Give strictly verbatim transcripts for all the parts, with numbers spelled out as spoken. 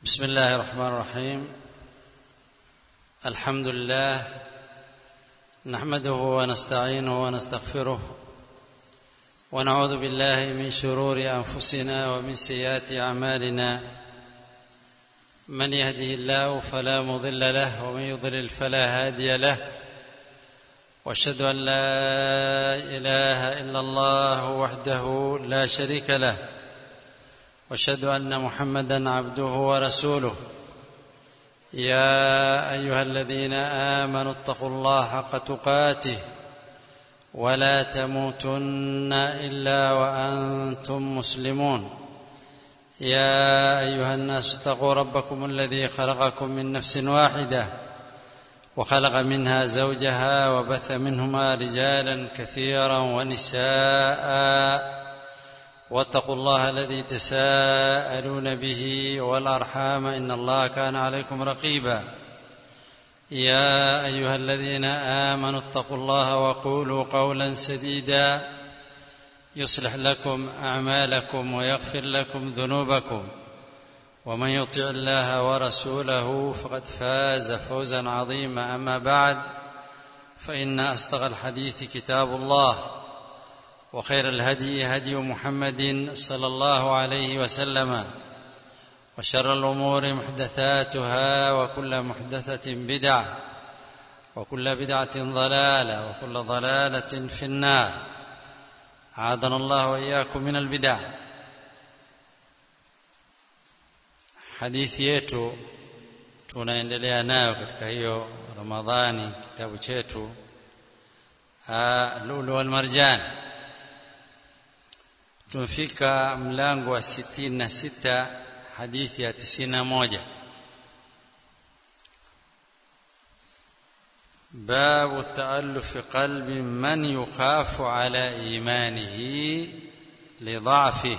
بسم الله الرحمن الرحيم. الحمد لله نحمده ونستعينه ونستغفره ونعوذ بالله من شرور أنفسنا ومن سيئات أعمالنا. من يهده الله فلا مضل له ومن يضلل فلا هادي له، واشهد أن لا إله إلا الله وحده لا شريك له، واشهد أن محمدًا عبده ورسوله. يا أيها الذين آمنوا اتقوا الله حق تقاته ولا تموتن إلا وأنتم مسلمون. يا أيها الناس اتقوا ربكم الذي خلقكم من نفس واحدة وخلق منها زوجها وبث منهما رجالا كثيرا ونساء، واتقوا الله الذي تساءلون به والأرحام إن الله كان عليكم رقيبا. يا أيها الذين آمنوا اتقوا الله وقولوا قولا سديدا يصلح لكم أعمالكم ويغفر لكم ذنوبكم، ومن يطع الله ورسوله فقد فاز فوزا عظيما. أما بعد، فإن أصدق الحديث كتاب الله، وخير الهدي هدي محمد صلى الله عليه وسلم، وشر الأمور محدثاتها، وكل محدثة بدعة، وكل بدعة ضلالة، وكل ضلالة في النار. أعاذنا الله وإياكم من البدع. hadithi yetu tunaendelea nayo katika hiyo Ramadhani, kitabu chetu Lulu wal Marjan. Tumefika mlango wa sitini na sita, hadithi ya tisini na moja. babu ta'alluf qalbi man yukhafu ala imanihi lidha'fihi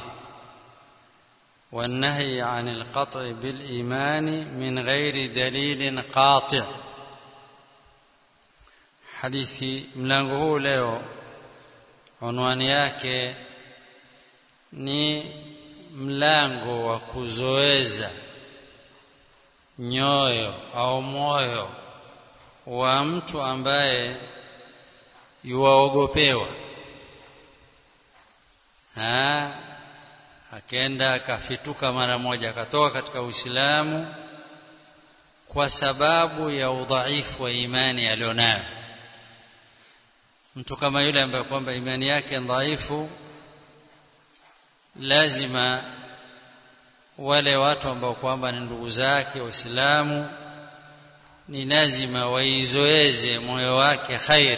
والنهي عن القطع بالإيمان من غير دليل قاطع. hadithi mlango huu leo unwani yake ni mlango wa kuzoeza nyoyo au moyo wa mtu ambaye yuwaogopewa, ha akaenda akafituka mara moja akatoka katika Uislamu kwa sababu ya udhaifu wa imani alionayo. Mtu kama yule ambaye kwamba imani yake ni dhaifu, lazima wale watu ambao kwamba ni ndugu zake Waislamu ni lazima waizoeze moyo wake khairi.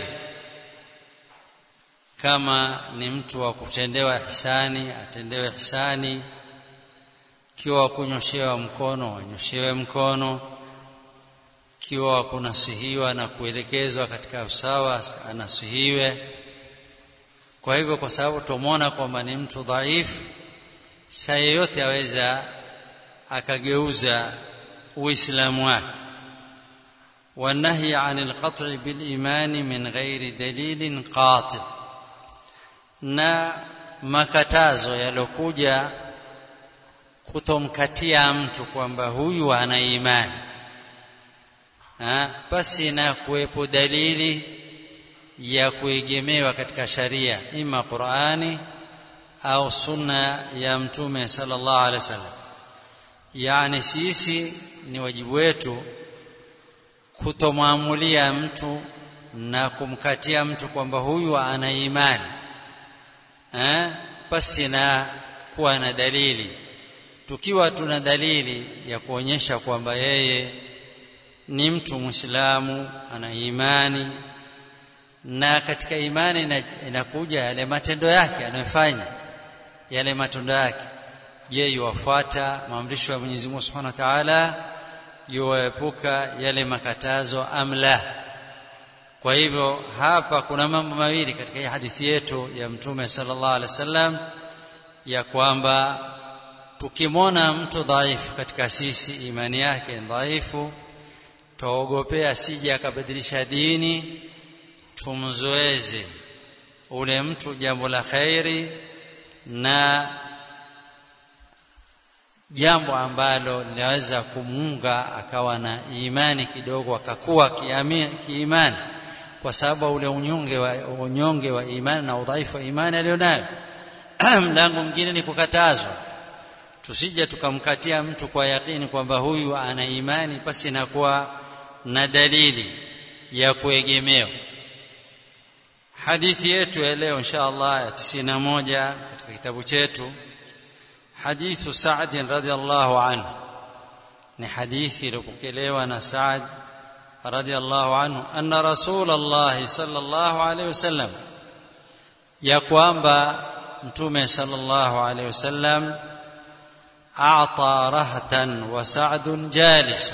Kama ni mtu wa kutendewa ihsani, atendewe ihsani. Kiwa kunyoshewa mkono, wanyoshewe mkono. Kiwa kunasihiwa na kuelekezwa katika usawa, anasihiwe. Kwa hivyo, kwa sababu tumeona kwamba ni mtu dhaifu, saa yote aweza akageuza Uislamu wake. والنهي عن القطع بالإيمان من غير دليل قاطع. na makatazo yalokuja kutomkatia mtu kwamba huyu ana imani, ha basi na kuwepo dalili ya kuegemewa katika sharia, ima Qur'ani au sunna ya Mtume sallallahu alaihi wasallam. Yani sisi ni wajibu wetu kutomwamulia mtu na kumkatia mtu kwamba huyu ana imani, eh basi na kuwa na dalili. Tukiwa tuna dalili ya kuonyesha kwamba yeye ni mtu Muislamu, ana imani, na katika imani inakuja yale matendo yake anayofanya, yale matendo yake, je, yuwafuata maamrisho ya Mwenyezi Mungu Subhanahu wa Ta'ala, yuwaepuka yale makatazo amla? Kwa hivyo hapa kuna mambo mawili katika hii hadithi yetu ya Mtume sallallahu alaihi wasallam, ya kwamba tukimwona mtu dhaifu katika sisi, imani yake dhaifu, tuogopea sije akabadilisha dini, tumzoeze ule mtu jambo la khairi na jambo ambalo linaweza kumuunga akawa na imani kidogo akakuwa kiimani, kwa sababu ule unyonge wa unyonge wa imani na udhaifu wa imani alionayo. Mlango mwingine ni kukatazwa, tusije tukamkatia mtu kwa yakini kwamba huyu ana imani basi inakuwa na dalili ya kuegemea. Hadithi yetu ya leo insha Allah ya tisini na moja katika kitabu chetu hadithu Sa'd radhiyallahu anhu, ni hadithi iliyopokelewa na Sa'd radhiyallahu anhu anna Rasulullah sallallahu alayhi wasallam, ya kwamba Mtume sallallahu alayhi wasallam a'ta rahatan wa Sa'dun jalis.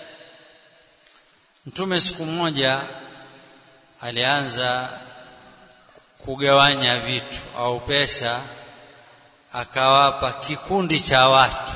Mtume siku moja alianza kugawanya vitu au pesa, akawapa kikundi cha watu,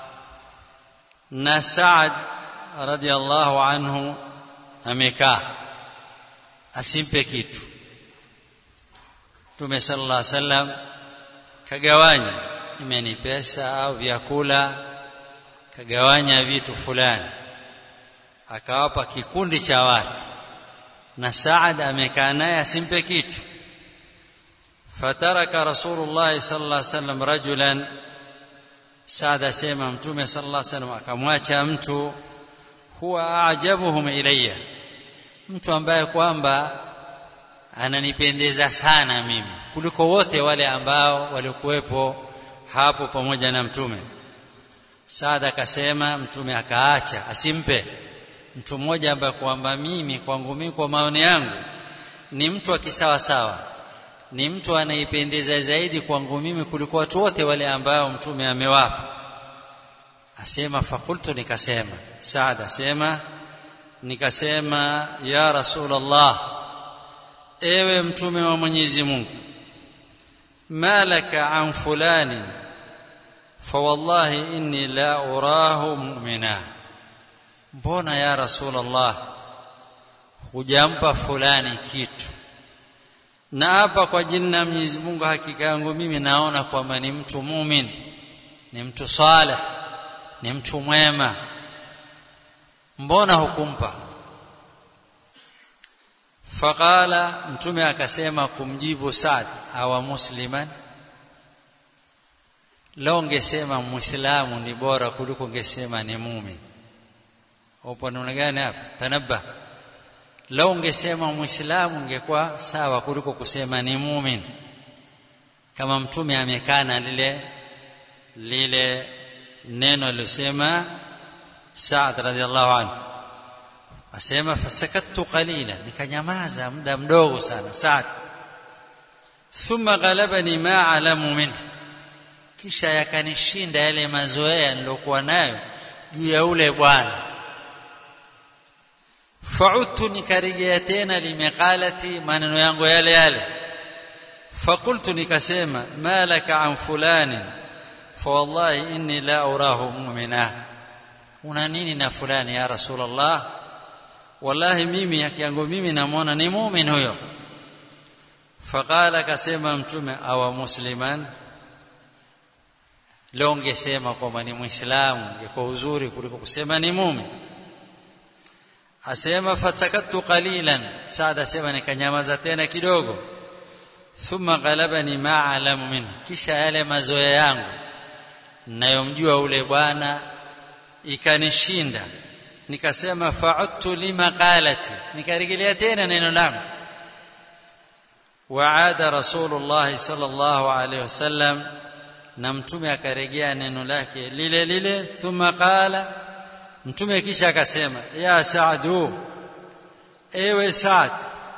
na Sa'd radhiyallahu anhu amekaa asimpe kitu. Mtume sallallahu alaihi wasallam kagawanya, imeni pesa au vyakula, kagawanya vitu fulani akawapa kikundi cha watu, na Sa'd amekaa naye asimpe kitu. Fataraka Rasulullah sallallahu alaihi wasallam rajulan, Sa'd asema Mtume sallallahu alaihi wasallam akamwacha mtu, huwa ajabuhum ilayya, mtu ambaye kwamba ananipendeza sana mimi kuliko wote wale ambao walikuwepo hapo pamoja na Mtume. Sa'd akasema, Mtume akaacha asimpe mtu mmoja ambaye kwamba mimi kwangu mimi kwa maoni yangu ni mtu wa kisawa sawa, ni mtu anaipendeza zaidi kwangu mimi kuliko watu wote wale ambao Mtume amewapa. Asema fakultu, nikasema, Sa'd asema nikasema, ya Rasulullah, ewe Mtume wa Mwenyezi Mungu, malaka an fulani fa wallahi inni la urahu mu'mina. Mbona ya Rasulullah hujampa fulani kitu? Na hapa kwa jina la Mwenyezi Mungu, hakika yangu mimi naona kwamba ni mtu muumini, ni mtu salih, ni mtu mwema, mbona hukumpa? Faqala, Mtume akasema kumjibu Sa'd, awa musliman, lao ungesema muislamu ni bora kuliko ungesema ni muumini. Upo namna gani hapa? Tanabba, lao ungesema muislamu ungekuwa sawa kuliko kusema ni muumini. Kama Mtume amekana lile lile neno alilosema Sa'd radhiyallahu anhu, asema fasakattu qalila, nikanyamaza muda mdogo sana Sa'd. Thumma ghalabani ma alamu minhu, kisha yakanishinda yale mazoea nilokuwa nayo juu ya ule bwana. Fa'udtu, nikarejea tena limeqalati, maneno yangu yale yale. Faqultu, nikasema, malaka an fulani fa wallahi inni la urahu mu'mina. Una nini na fulani ya Rasulullah? Wallahi mimi haki yangu mimi namuona ni muumini huyo. Faqala, kasema Mtume, awa musliman, leo ungesema kwamba ni muislamu ingekuwa uzuri kuliko kusema ni muumini. Asema fatakattu qalilan, Sa'd asema nikanyamaza tena kidogo. Thumma ghalabani ma alamu minhu, kisha yale mazoea yangu nayomjua ule bwana ikanishinda, nikasema fa'udtu lima qalati, nikarejelea tena neno langu. Wa'ada Rasulullah sallallahu alayhi wasallam, na Mtume akarejea neno lake lile lile. Thumma qala, Mtume kisha akasema, ya Sa'du, ewe Sa'd,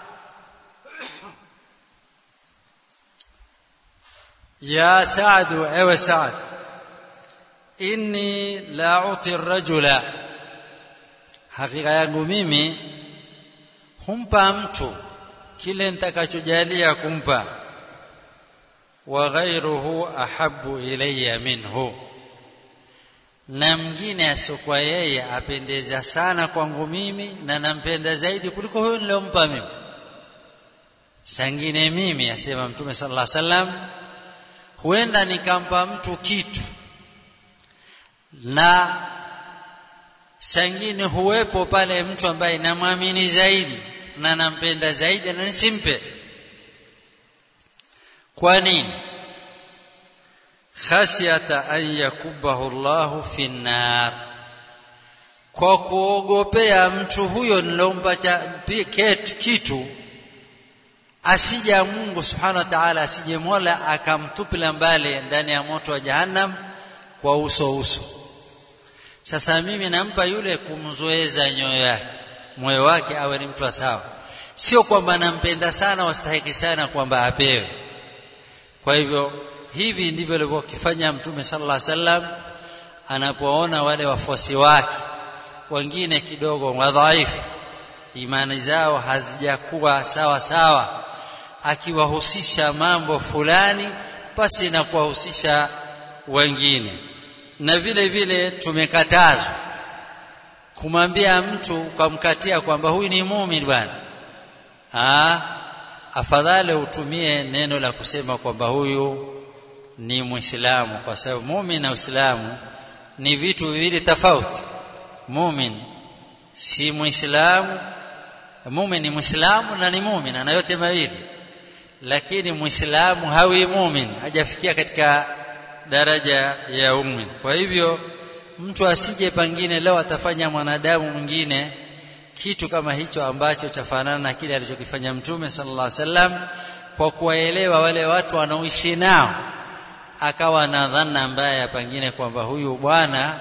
ya Sa'du, ewe Sa'd, inni la uti ar-rajula, hakika yangu mimi humpa mtu kile nitakachojalia kumpa, wa ghayruhu ahabbu ilayya minhu, na mwingine asokuwa yeye apendeza sana kwangu mimi na nampenda zaidi kuliko huyo nilompa mimi. Sangine mimi, asema Mtume sallallahu alaihi wasallam, huenda nikampa mtu kitu na sangine huwepo pale mtu ambaye namwamini zaidi na nampenda zaidi na nisimpe. Kwa nini? khashyata an yakubahu Allahu fi nar, kwa kuogopea mtu huyo nilompa kitu asije Mungu subhanahu wa ta'ala, asije Mola akamtupila mbali ndani ya moto wa jahannam kwa uso uso. Sasa mimi nampa yule kumzoeza nyoyo yake, moyo wake awe ni mtu sawa, sio kwamba nampenda sana wastahiki sana kwamba apewe. Kwa hivyo hivi ndivyo alivyofanya Mtume sallallahu alaihi wasallam anapoona wale wafuasi wake wengine kidogo wadhaifu, imani zao hazijakuwa sawa sawa, akiwahusisha mambo fulani pasi na kuwahusisha wengine. Na vile vile tumekatazwa kumwambia mtu kumkatia kwamba huyu ni muumini bwana. Ah, afadhali utumie neno la kusema kwamba huyu ni Muislamu, kwa sababu muumini na Uislamu ni vitu viwili tofauti. Muumini si Muislamu, muumini ni Muislamu na ni muumini na yote mawili, lakini Muislamu hawi muumini, hajafikia katika daraja ya muumini. Kwa hivyo mtu asije pangine leo atafanya mwanadamu mwingine kitu kama hicho ambacho chafanana na kile alichokifanya Mtume sallallahu alaihi wasallam, kwa kuwaelewa wale watu wanaoishi nao, akawa na dhana mbaya pengine kwamba huyu bwana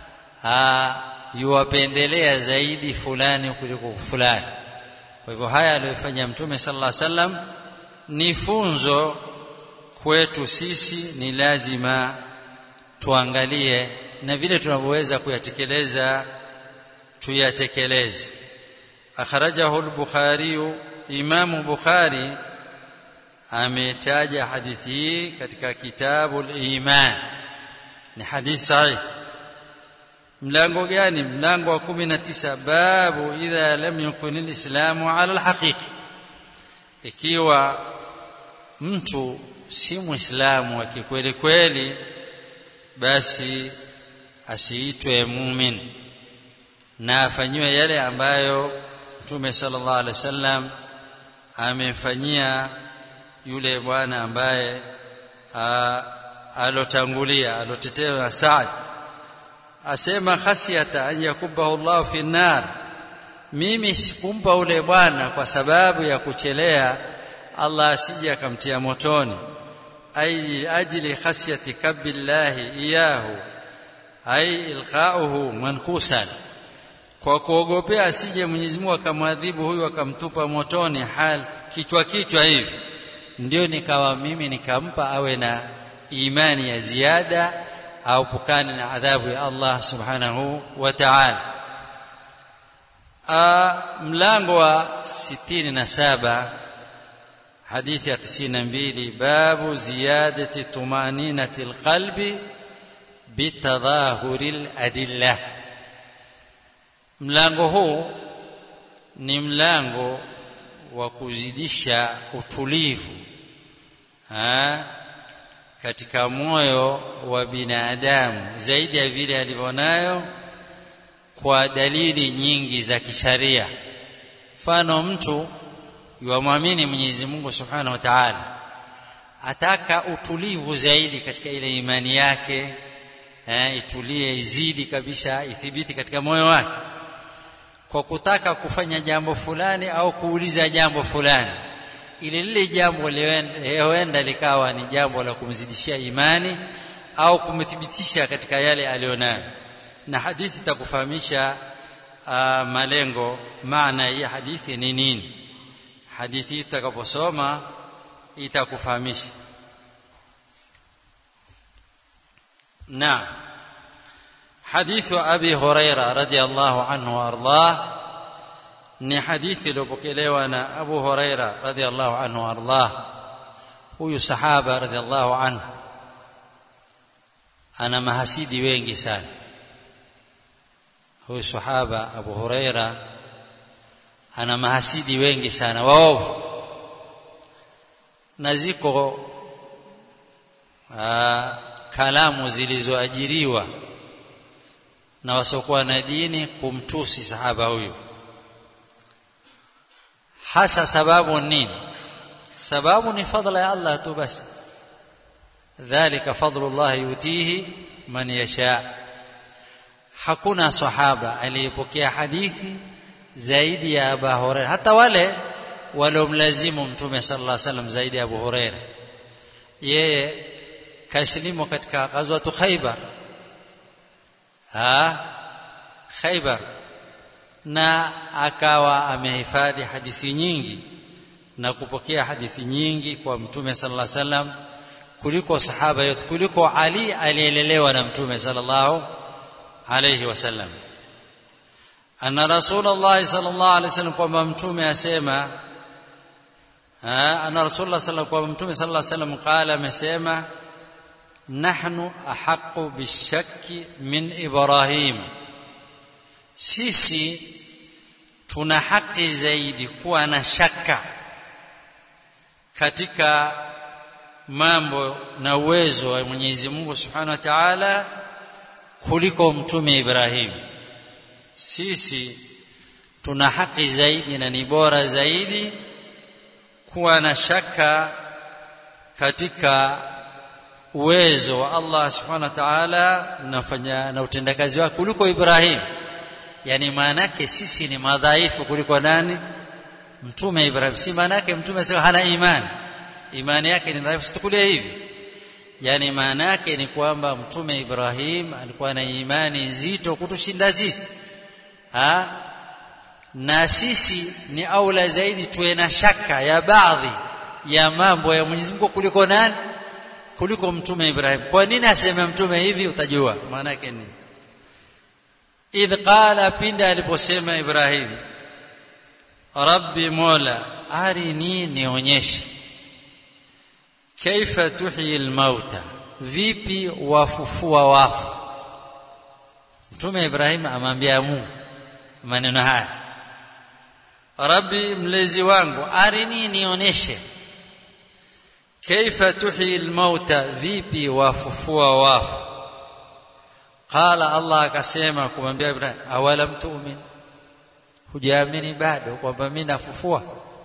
yuwapendelea zaidi fulani kuliko fulani. Kwa hivyo haya aliyofanya Mtume sallallahu alaihi wasallam ni funzo kwetu sisi, ni lazima tuangalie na vile tunavyoweza kuyatekeleza tuyatekeleze. Akhrajahu al-Bukhari, Imam Bukhari ametaja hadithi hii katika kitabu al-Iman, ni hadithi sahih. Mlango gani? Mlango wa kumi na tisa, babu idha lam yakun al-islamu ala al-haqiqa, ikiwa mtu si muislamu wa kweli kweli, basi asiitwe muumini na afanywe yale ambayo Mtume sallallahu alaihi wasallam amemfanyia yule bwana ambaye alotangulia, alotetewa Saad. Asema khashyata an yakubahu Allah fi nar, mimi sikumpa ule bwana kwa sababu ya kuchelea Allah asije akamtia motoni. Ay ajli khashyati kabillahi iyahu, ay ilqauhu mankusan, kwa kuogopea asije Mwenyezi Mungu akamwadhibu huyu akamtupa motoni hal kichwa kichwa hivi, ndio nikawa mimi nikampa awe na imani ya ziada au pukane na adhabu ya Allah subhanahu wa ta'ala. Mlango wa sitini na saba, hadithi ya tisini na mbili, babu ziyadati tumaninati alqalbi bitadhahuri aladilla. Mlango huu ni mlango wa kuzidisha utulivu ha? katika moyo wa binadamu zaidi ya vile alivyonayo kwa dalili nyingi za kisharia. Mfano, mtu yuamwamini Mwenyezi Mungu Subhanahu wa Ta'ala, ataka utulivu zaidi katika ile imani yake, eh, itulie, izidi kabisa, ithibiti katika moyo wake, kwa kutaka kufanya jambo fulani au kuuliza jambo fulani, ili lile jambo lienda likawa ni jambo la kumzidishia imani au kumthibitisha katika yale alionayo. Na hadithi itakufahamisha uh, malengo, maana ya hadithi ni nini. Hadithi tutakaposoma itakufahamisha. Na hadithu Abi Huraira radhiyallahu anhu warḍah, ni hadithi iliyopokelewa na Abu Huraira radhiyallahu anhu warḍah. Huyu sahaba radhiyallahu anhu ana mahasidi wengi sana. Huyu sahaba Abu Huraira ana mahasidi wengi sana waovu, na ziko aa, kalamu zilizoajiriwa na wasiokuwa na dini kumtusi sahaba huyo. Hasa sababu nini? Sababu ni fadhila ya Allah tu basi. Dhalika fadlullah yutihi man yasha. Hakuna sahaba aliyepokea hadithi zaidi ya Abu Hurairah, hata wale waliomlazimu Mtume sallallahu alaihi wasallam zaidi ya Abu Hurairah. Yeye kaislimu katika ghazwatu Khaybar. Ha Khaybar, na akawa amehifadhi hadithi nyingi na kupokea hadithi nyingi kwa Mtume sallallahu alaihi wasallam kuliko sahaba yote, kuliko Ali alielelewa na Mtume sallallahu alaihi wasallam. Anna Rasulullah sallallahu alaihi wasallam, kwamba Mtume asema, anna Rasulullah sallallahu kwa Mtume sallallahu alaihi wasallam qala, amesema, nahnu ahaqqu bishakki min Ibrahim, sisi tuna haki zaidi kuwa na shaka katika mambo na uwezo wa Mwenyezi Mungu Subhanahu wa Ta'ala kuliko Mtume Ibrahim. Sisi tuna haki zaidi na ni bora zaidi kuwa na shaka katika uwezo wa Allah Subhanahu wa Ta'ala nafanya na utendakazi wake kuliko Ibrahim. Yani maana yake sisi ni madhaifu kuliko nani? Mtume Ibrahim. Si maana yake Mtume sio hana imani, imani yake ni dhaifu, situkulie hivi. Yani maana yake ni kwamba Mtume Ibrahim alikuwa na imani nzito kutushinda sisi. Ha? Na sisi ni aula zaidi tuwe na shaka ya baadhi ya mambo ya Mwenyezi Mungu kuliko nani? Kuliko Mtume Ibrahim. Kwa nini asema Mtume hivi? Utajua maana yake nini. Idh qala, pinda aliposema Ibrahim, Rabbi Mola, arini, nionyeshe, kaifa tuhyi almauta, vipi wafufua wafu. Mtume Ibrahim amwambia Mungu maneno haya, Rabbi, mlezi wangu, arini, nionyeshe, kaifa tuhyi almauta, vipi wafufua wafu. Qala, Allah akasema kumwambia Ibrahim, awalam tu'min, hujaamini bado kwamba mimi nafufua?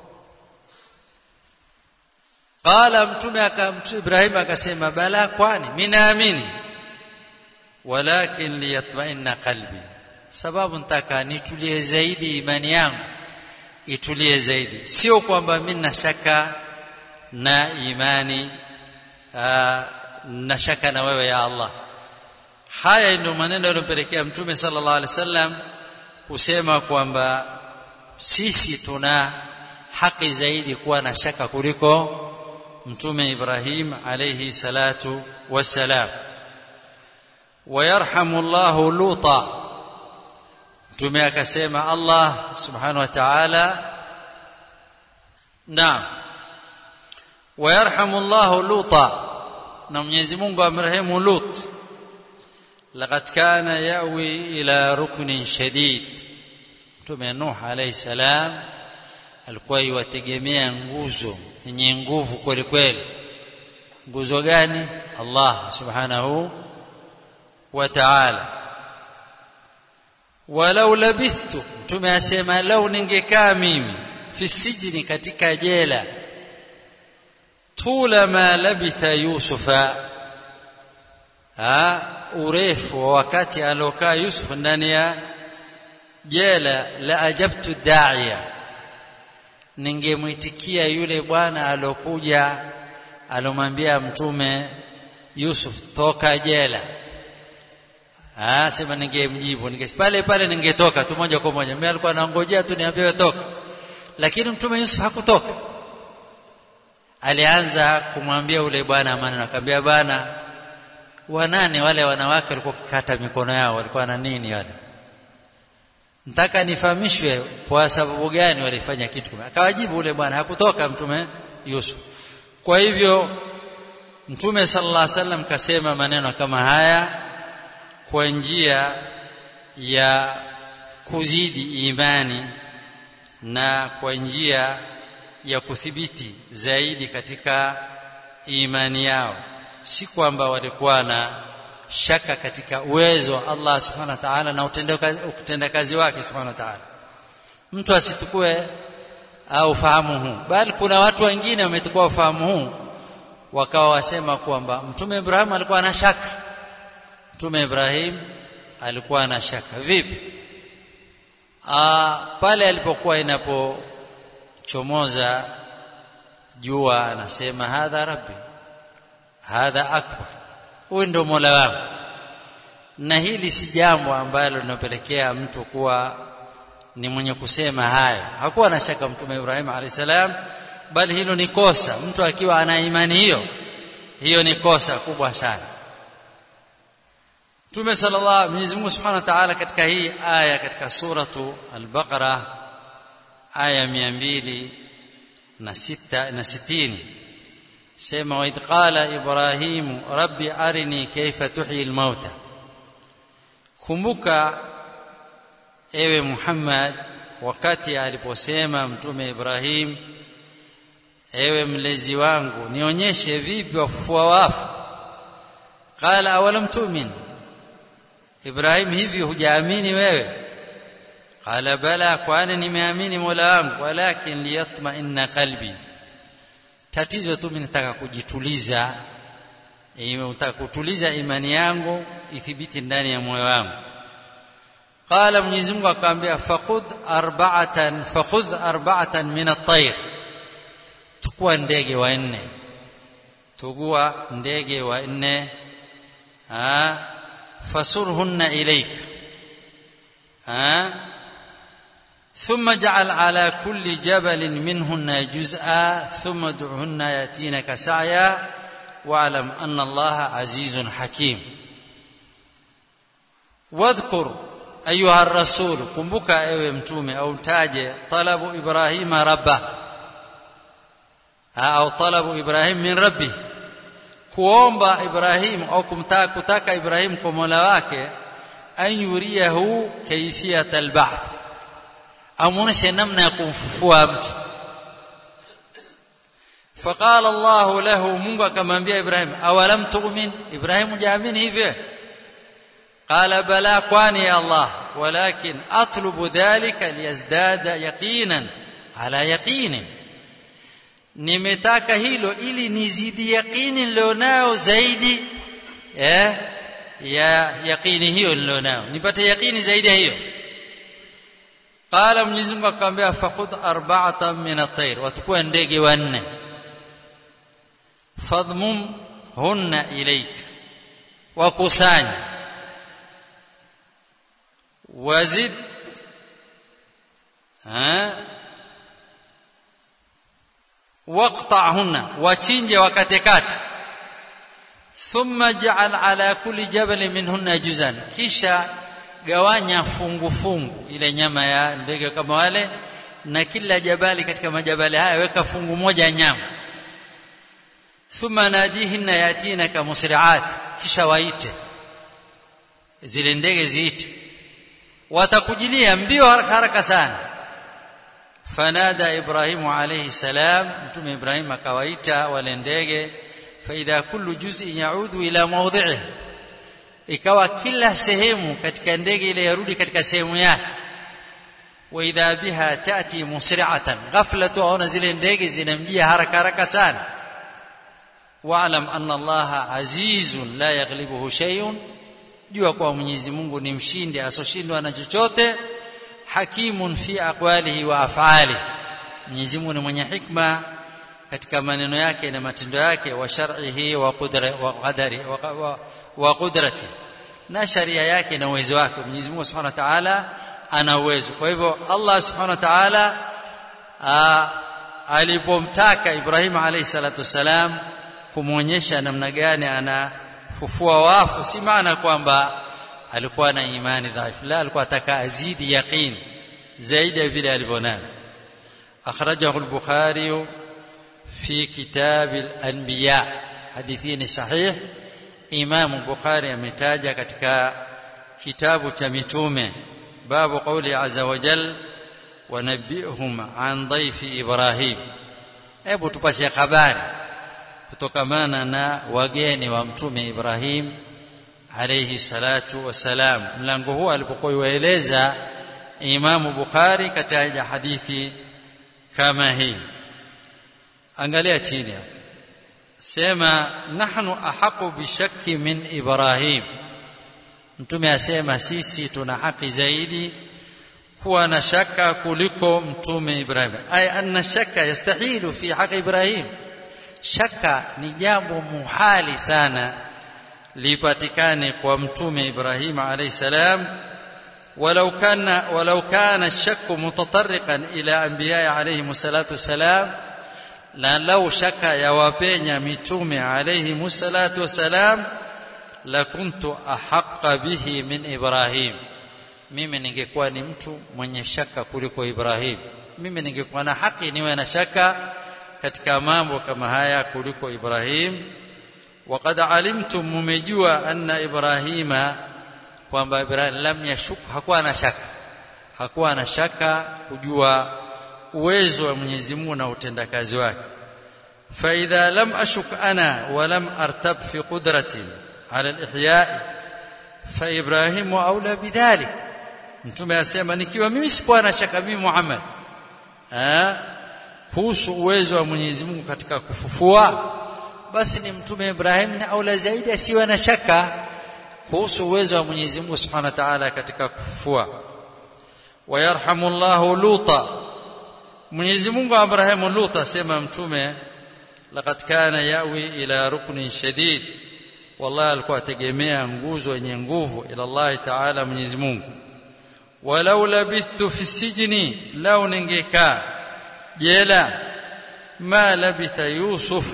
Qala, mtume akamtu Ibrahim akasema, bala, kwani mimi naamini, walakin liyatma'inna qalbi, sababu nataka nitulie zaidi, imani yangu itulie zaidi, sio kwamba mimi na shaka na imani aa, na shaka na wewe ya Allah. Haya ndio maneno yaliyopelekea Mtume sallallahu alaihi wasallam kusema kwamba sisi tuna haki zaidi kuwa na shaka kuliko Mtume Ibrahim alayhi salatu wassalam. Wayarhamullahu Luta, Mtume akasema Allah subhanahu wa ta'ala, naam, wayarhamullahu Luta, na Mwenyezi Mungu amrehemu Lut, laqad kana yawi ila ruknin shadid. Mtume Nuh alayhi salam alikuwa yuwategemea nguzo yenye nguvu kweli kweli. Nguzo gani? Allah subhanahu wa ta'ala. Walau labithtu, Mtume asema lau ningekaa mimi fi sijni, katika jela, tula ma labitha Yusufa, ha urefu wa wakati alokaa Yusuf ndani ya jela, la ajabtu da'iya, ningemuitikia yule bwana alokuja alomwambia Mtume Yusuf toka jela. Ah, sema ningemjibu, ninge pale pale ningetoka tu moja kwa moja. Mimi alikuwa anaongojea tu niambiwe toka, lakini Mtume Yusuf hakutoka. Alianza kumwambia yule bwana maneno, akamwambia, bwana, wanane wale wanawake walikuwa kukata mikono yao, walikuwa na nini wale? Nataka nifahamishwe kwa sababu gani walifanya kitu kama. Akawajibu yule bwana, hakutoka Mtume Yusuf. Kwa hivyo Mtume sallallahu alaihi wasallam kasema maneno kama haya kwa njia ya kuzidi imani na kwa njia ya kuthibiti zaidi katika imani yao, si kwamba walikuwa na shaka katika uwezo wa Allah subhanahu wa ta'ala na utendakazi wake subhanahu wa ta'ala. Mtu asitukue au fahamu huu, bali kuna watu wengine wametukua ufahamu huu wakawa wasema kwamba Mtume Ibrahim alikuwa na shaka. Mtume Ibrahim alikuwa na shaka. Vipi? Ah, pale alipokuwa inapochomoza jua anasema hadha rabbi, hadha akbar, huyu ndio Mola wangu. Na hili si jambo ambalo linapelekea mtu kuwa ni mwenye kusema haya. Hakuwa na shaka Mtume Ibrahim alayhi salam, bali hilo ni kosa. Mtu akiwa ana imani hiyo, hiyo ni kosa kubwa sana. Mtume sallallahu Mwenyezi Mungu Subhanahu wa Ta'ala katika hii aya katika suratu Al-Baqara aya mia mbili na sitini sema wa idh qala Ibrahim rabbi arini kayfa tuhyi al-mauta. Kumbuka ewe Muhammad wakati aliposema Mtume Ibrahim, ewe mlezi wangu nionyeshe vipi wafufua wafu. Qala awalam tu'min, Ibrahim hivi hujaamini wewe? Qala bala, kwani nimeamini Mola wangu, walakin liyatma'inna qalbi, tatizo tu mimi nataka kujituliza, nataka kutuliza imani yangu ithibiti ndani ya moyo wangu. Qala Mwenyezi Mungu akamwambia fakhudh arba'atan fakhudh arba'atan min at-tayr, tukua ndege wanne, tukua ndege wanne, ah fasurhunna ilayka, ah thumma ja'al ala kulli jabalin minhunna juz'a thumma ud'uhunna yatinaka sa'ya wa'lam anna Allaha azizun hakim. Wadhkur ayuha ar-rasul, kumbuka ewe mtume au mtaje talabu Ibrahima rabbah au talabu Ibrahim min rabbih, kuomba Ibrahim au kumtaka kutaka Ibrahim kwa Mola wake, an yuriyahu kayfiyat al-ba'th, amuoneshe namna ya kumfufua mtu. Faqala Allah lahu, Mungu akamwambia Ibrahim awalam tu'min, Ibrahim hujaamini hivyo? Qala bala, kwani ya Allah, walakin atlubu dhalika liyazdada yaqinan ala yaqinin, nimetaka hilo ili nizidi yaqini nilionao zaidi eh ya yaqini hiyo nilionao, nipate yaqini zaidi ya hiyo. Qala Mwenyezi Mungu akamwambia faqud arba'atan min at-tayr, watukua ndege wanne, fadhmum hunna ilayka, wakusanya, wazid ha waqta'hunna, wachinje wakatekate, thumma ja'al ala kulli jabalin minhunna juz'an, kisha gawanya fungu fungu ile nyama ya ndege kama wale, na kila jabali katika majabali haya weka fungu moja nyama. Thumma nadihinna yatinaka musri'at, kisha waite zile ndege ziite, watakujilia mbio haraka haraka sana. Fanada Ibrahimu alayhi salam, Mtume Ibrahim akawaita wale ndege, fa idha kullu juz'in ya'udu ila mawdhi'ihi, ikawa kila sehemu katika ndege ile yarudi katika sehemu yake. Wa idha biha ta'ti musri'atan, ghafla tuona zile ndege zinamjia haraka haraka sana. Wa'lam anna Allaha azizun la yaghlibuhu shay'un, jua kwa Mwenyezi Mungu ni mshindi asoshindwa na chochote. Hakimun fi aqwalihi wa af'alihi, Mwenyezi Mungu ni mwenye hikma katika maneno yake na matendo yake. Wa shar'ihi wa qudra wa qadari wa qudrati, na sharia yake na uwezo wake. Mwenyezi Mungu Subhanahu wa Ta'ala ana uwezo. Kwa hivyo Allah Subhanahu wa Ta'ala alipomtaka Ibrahim alayhi salatu wasalam kumuonyesha namna gani anafufua wafu, si maana kwamba alikuwa na imani dhaifu, la, alikuwa ataka azidi yaqin zaidi vile alivyonayo. Akhrajahu al-Bukhari fi kitab al-anbiya, hadithi ni sahih. Imam Bukhari ametaja katika kitabu cha mitume, babu qawli azza wa jalla wa nabihum an dhaifi Ibrahim. Hebu tupashe habari kutokamana na wageni wa Mtume Ibrahim alayhi salatu wasalam. Mlango huu alipokueleza Imam Bukhari katika hadithi kama hii, angalia chini hapa, sema nahnu ahaqu bishakki min Ibrahim. Mtume asema sisi tuna haki zaidi kuwa na shaka kuliko mtume Ibrahim. Ay anna shaka yastahilu fi haqi Ibrahim, shaka ni jambo muhali sana lipatikane kwa mtume Ibrahim alayhi salam. walau kana walau kana ash-shakku mutatarriqan ila anbiya alayhi salatu wasalam, la law shaka yawapenya mitume alayhi salatu wasalam, la kuntu ahaqqa bihi min Ibrahim, mimi ningekuwa ni mtu mwenye shaka kuliko Ibrahim. Mimi ningekuwa na haki niwe na shaka katika mambo kama haya kuliko Ibrahim. Waqad alimtum, mumejua, anna Ibrahima, kwamba Ibrahim lam yashuk, hakuwa na shaka, hakuwa na shaka kujua uwezo wa Mwenyezi Mungu na utendakazi wake. fa idha lam ashuk ana wa lam artab fi qudratin ala al-ihya fa Ibrahim aula bidhalik. Mtume asema nikiwa mimi sikuwa na shaka, mimi Muhammad eh kuhusu uwezo wa Mwenyezi Mungu katika kufufua, basi ni mtume Ibrahim na aula zaidi asiwe na shaka kuhusu uwezo wa Mwenyezi Mungu Subhanahu wa Ta'ala katika kufufua. wa yarhamullahu Luta, Mwenyezi Mungu Abrahamu Luta, sema mtume laqad kana yawi ila ruknin shadid, wallahi alikuwa ategemea nguzo yenye nguvu, ila Allah Ta'ala, Mwenyezi Mungu. walau labithtu fi sijni, lau ningekaa jela, ma labitha Yusuf,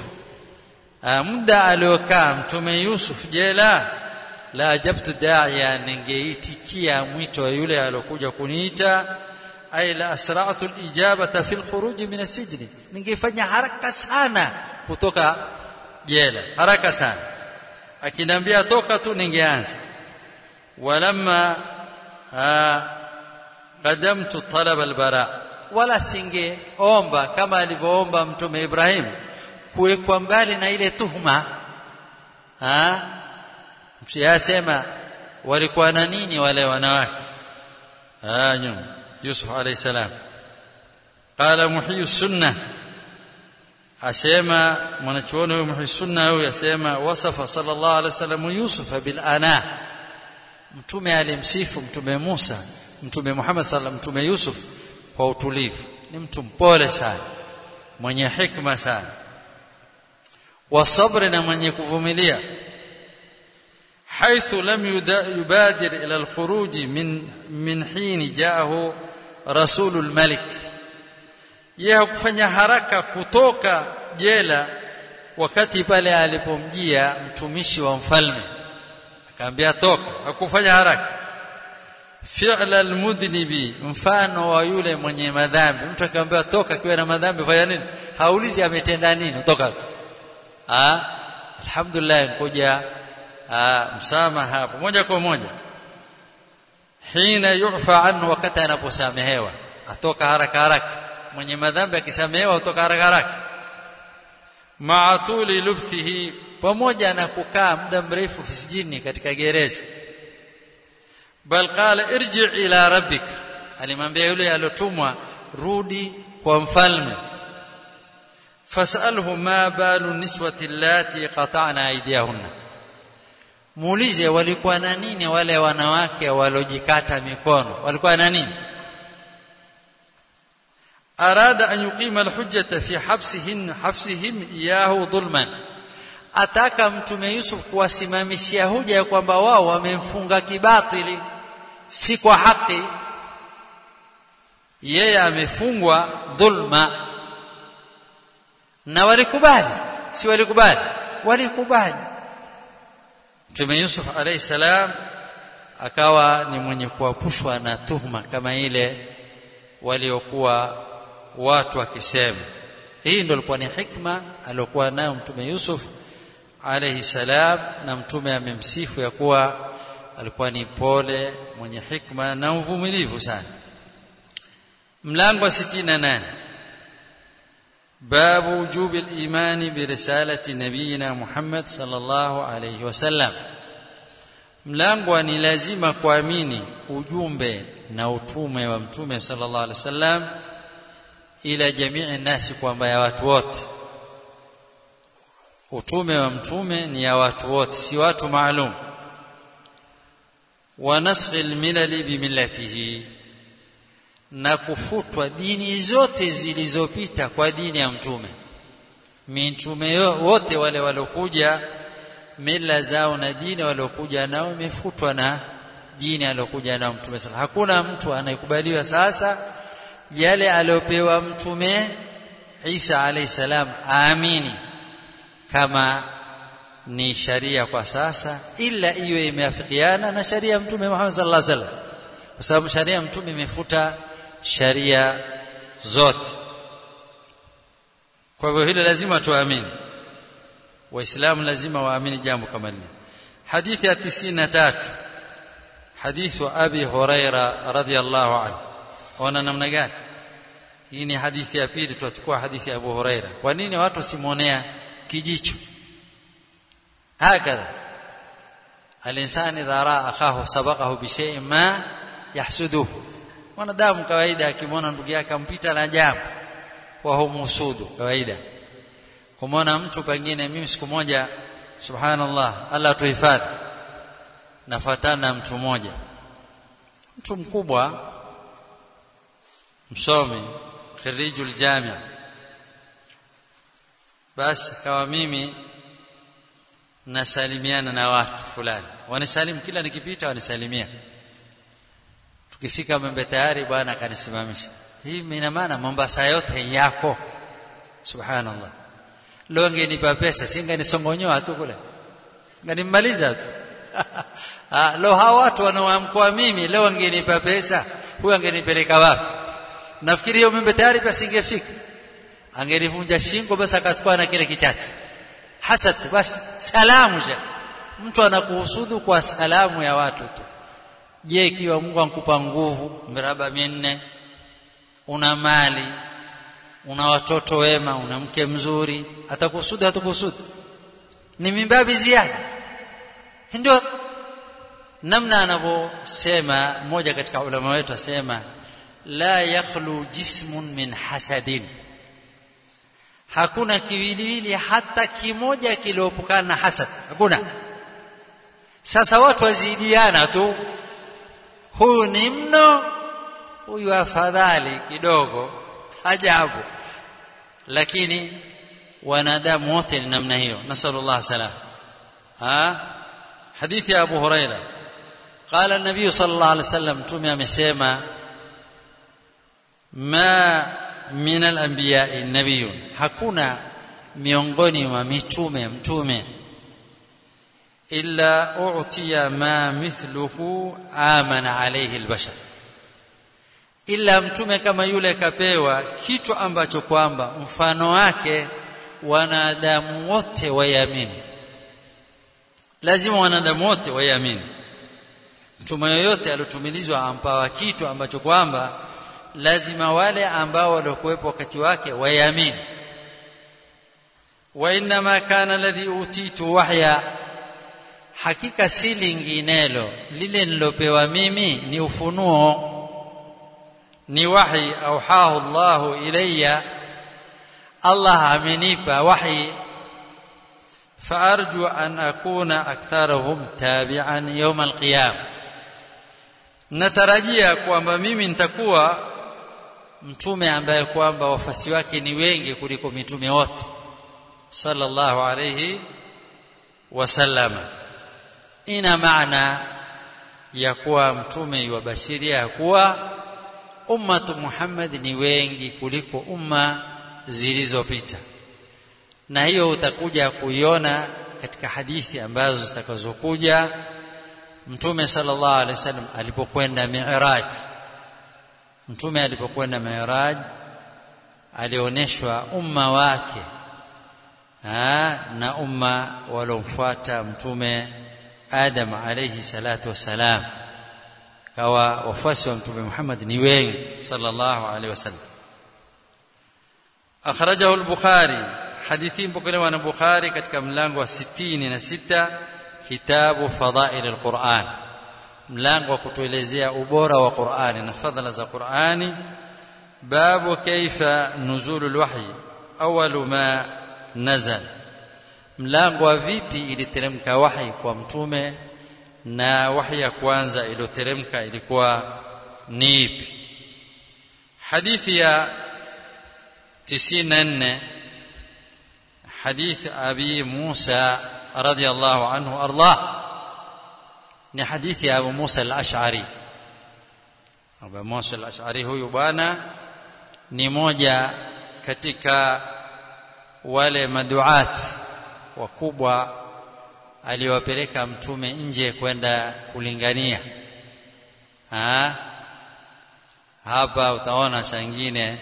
muda aliokaa mtume Yusuf jela, la ajabtu da'iya, ningeitikia mwito wa yule alokuja kuniita. ay la asra'tu al-ijabata fi al-khuruj min as-sijn, ningefanya haraka sana kutoka jela, haraka sana, akiniambia toka tu ningeanza. walamma qadamtu talab al-bara, wala singeomba kama alivyoomba mtume Ibrahim kuwekwa mbali na ile tuhuma. ah msiyasema walikuwa na nini wale wanawake ah nyum Yusuf alayhi salam. qala muhyi sunnah, asema mwanachuoni huyo muhyi sunnah huyo asema wasafa sallallahu alayhi wasallam Yusuf bil ana, mtume alimsifu mtume Musa mtume Muhammad sallallahu mtume Yusuf kwa utulivu, ni mtu mpole sana, mwenye hikma sana, wasabri, na mwenye kuvumilia. حيث لم يبادر إلى الخروج من من حين جاءه رسول الملك, yeye kufanya haraka kutoka jela wakati pale alipomjia mtumishi wa mfalme akamwambia toka, hakufanya haraka. fi'la almudhnibi, mfano wa yule mwenye madhambi, mtu akamwambia toka akiwa na madhambi fanya nini? Haulizi ametenda nini, toka tu. ah alhamdulillah, ngoja ah msamaha hapo moja kwa moja. hina yu'fa anhu, wakati anaposamehewa atoka haraka haraka, mwenye madhambi akisamehewa atoka haraka haraka. ma'a tuli lubthihi, pamoja na kukaa muda mrefu fisijini, katika gereza. bal qala irji' ila rabbika, alimwambia yule alotumwa rudi kwa mfalme. fasalhu ma balu niswati allati qata'na aydiyahunna, muulize walikuwa na nini wale wanawake walojikata mikono, walikuwa na nini? arada an yuqima alhujjata fi habsihin habsihim iyahu dhulman, ataka mtume Yusuf kuwasimamishia hoja ya kwamba wao wamemfunga kibatili, si kwa haki, yeye amefungwa dhulma. Na walikubali, si walikubali, walikubali. Mtume Yusuf alayhi salam akawa ni mwenye kuapushwa na tuhuma kama ile waliokuwa watu wakisema. Hii ndio ilikuwa ni hikma aliyokuwa nayo Mtume Yusuf alayhi salam, na mtume amemsifu ya kuwa alikuwa ni pole, mwenye hikma na uvumilivu sana. Mlango wa sitini na nane, babu wujubi al-iman bi risalati nabiyina Muhammad sallallahu alayhi wasallam, mlango ni lazima kuamini ujumbe na utume wa mtume sallallahu alaihi wasallam ila jamii nasi, kwamba ya watu wote. Utume wa mtume ni ya watu wote, si watu maalum. wa nasghil milali bimillatihi, na kufutwa dini zote zilizopita kwa dini ya mtume. Mitume wote wale waliokuja mila zao na dini waliokuja nao imefutwa na dini aliyokuja nao mtume sallallahu. Hakuna mtu anayekubaliwa sasa yale aliyopewa mtume Isa alayhi salam aamini kama ni sharia kwa sasa, ila iwe imeafikiana na sharia ya mtume Muhammad sallallahu alaihi wasallam, kwa sababu sharia ya mtume imefuta sharia zote. Kwa hivyo hilo lazima tuamini, waislamu lazima waamini jambo kama hili. Hadithi ya tisini na tatu, hadithu Abi Huraira radhiyallahu anhu. Ona namna gani hii ni hadithi ya pili, tutachukua hadithi ya Abu Huraira. Kwa nini watu simuonea kijicho hakadha? Al-insani idha raa akhahu sabaqahu bi shay'in ma yahsuduhu. Mwanadamu kawaida akimwona ndugu yake ampita na jambo wa humusudu, kawaida kumwona mtu pengine. Mimi siku moja, subhanallah, Allah tuhifadhi, nafuatana mtu mmoja, mtu mkubwa, msomi, khirijul jamia. Basi kawa mimi nasalimiana na watu fulani, wanisalimu kila nikipita wanisalimia. Tukifika Membe tayari bwana akanisimamisha. Hii ina maana Mombasa yote yako. Subhanallah. Leo ngenipa pesa singenisongonyoa tu kule, nganimaliza tu. Ah, leo hawa watu wanaoamkoa mimi leo ngenipa pesa, huyu angenipeleka wapi? Nafikiri hiyo Membe tayari basi ingefika, angenivunja shingo basi akachukua na kile kichache. Hasad basi, salamu je. Mtu anakuhusudu kwa salamu ya watu tu. Je, ikiwa Mungu ankupa nguvu miraba minne, una mali, una watoto wema, una mke mzuri, atakuhusudu atakuhusudu? Ni mimbabi ziada. Ndio namna anavyosema mmoja katika ulama wetu, asema la yakhlu jismun min hasadin, hakuna kiwiliwili hata kimoja kiliopukana na hasad, hakuna. Sasa watu wazidiana tu, huyu ni mno, huyu afadhali kidogo, ajabu. Lakini wanadamu wote ni namna hiyo, nasallallahu salam. ha hadithi ya Abu Huraira, qala an-nabiy sallallahu alaihi wasallam, mtume amesema, ma min al-anbiya'i nabiyyun, hakuna miongoni mwa mitume mtume illa u'tiya ma mithluhu amana alayhi al-bashar, illa mtume kama yule kapewa kitu ambacho kwamba mfano wake wanadamu wote wayamini. Lazima wanadamu wote wayamini. Mtume yoyote alotumilizwa ampawa kitu ambacho kwamba lazima wale ambao walikuwepo wakati wake wayamini. Wa inna ma kana alladhi utitu wahya, hakika si linginelo lile nilopewa mimi ni ufunuo, ni wahi auhahu Allahu ilayya, Allah amenipa wahi. فأرجو أن أكون أكثرهم تابعا يوم القيامة, natarajia kwamba mimi nitakuwa mtume ambaye kwamba wafasi wake ni wengi kuliko mitume wote sallallahu alayhi wasallam. Ina maana ya kuwa mtume yuwabashiria ya kuwa ummatu Muhammad ni wengi kuliko umma zilizopita, na hiyo utakuja kuiona katika hadithi ambazo zitakazokuja. Mtume sallallahu alaihi wasallam alipokwenda Mi'raj, mtume alipokwenda Mi'raj alioneshwa umma wake ha, na umma walomfuata mtume Adam alayhi salatu wasalam, kawa wafuasi wa mtume Muhammad ni wengi sallallahu alaihi wasallam. Akhrajahu al-Bukhari, hadithi mpokelewa na Bukhari katika mlango wa sitini na sita kitabu fadhail alquran, mlango wa kutuelezea ubora wa Qur'ani na fadhila za Qur'ani. babu kaifa nuzulul wahyi awwalu ma nazal, mlango wa vipi iliteremka wahi kwa mtume na wahi ya kwanza iliyoteremka ilikuwa ni ipi. hadithi ya tisini na nne حديث أبي موسى رضي الله عنه أرضاه، ni hadithi ya Abu Musa al-Ash'ari. Abu Musa al-Ash'ari huyu bwana ni moja katika wale maduat wakubwa aliowapeleka mtume nje kwenda kulingania. Ha? Hapa utaona saa nyingine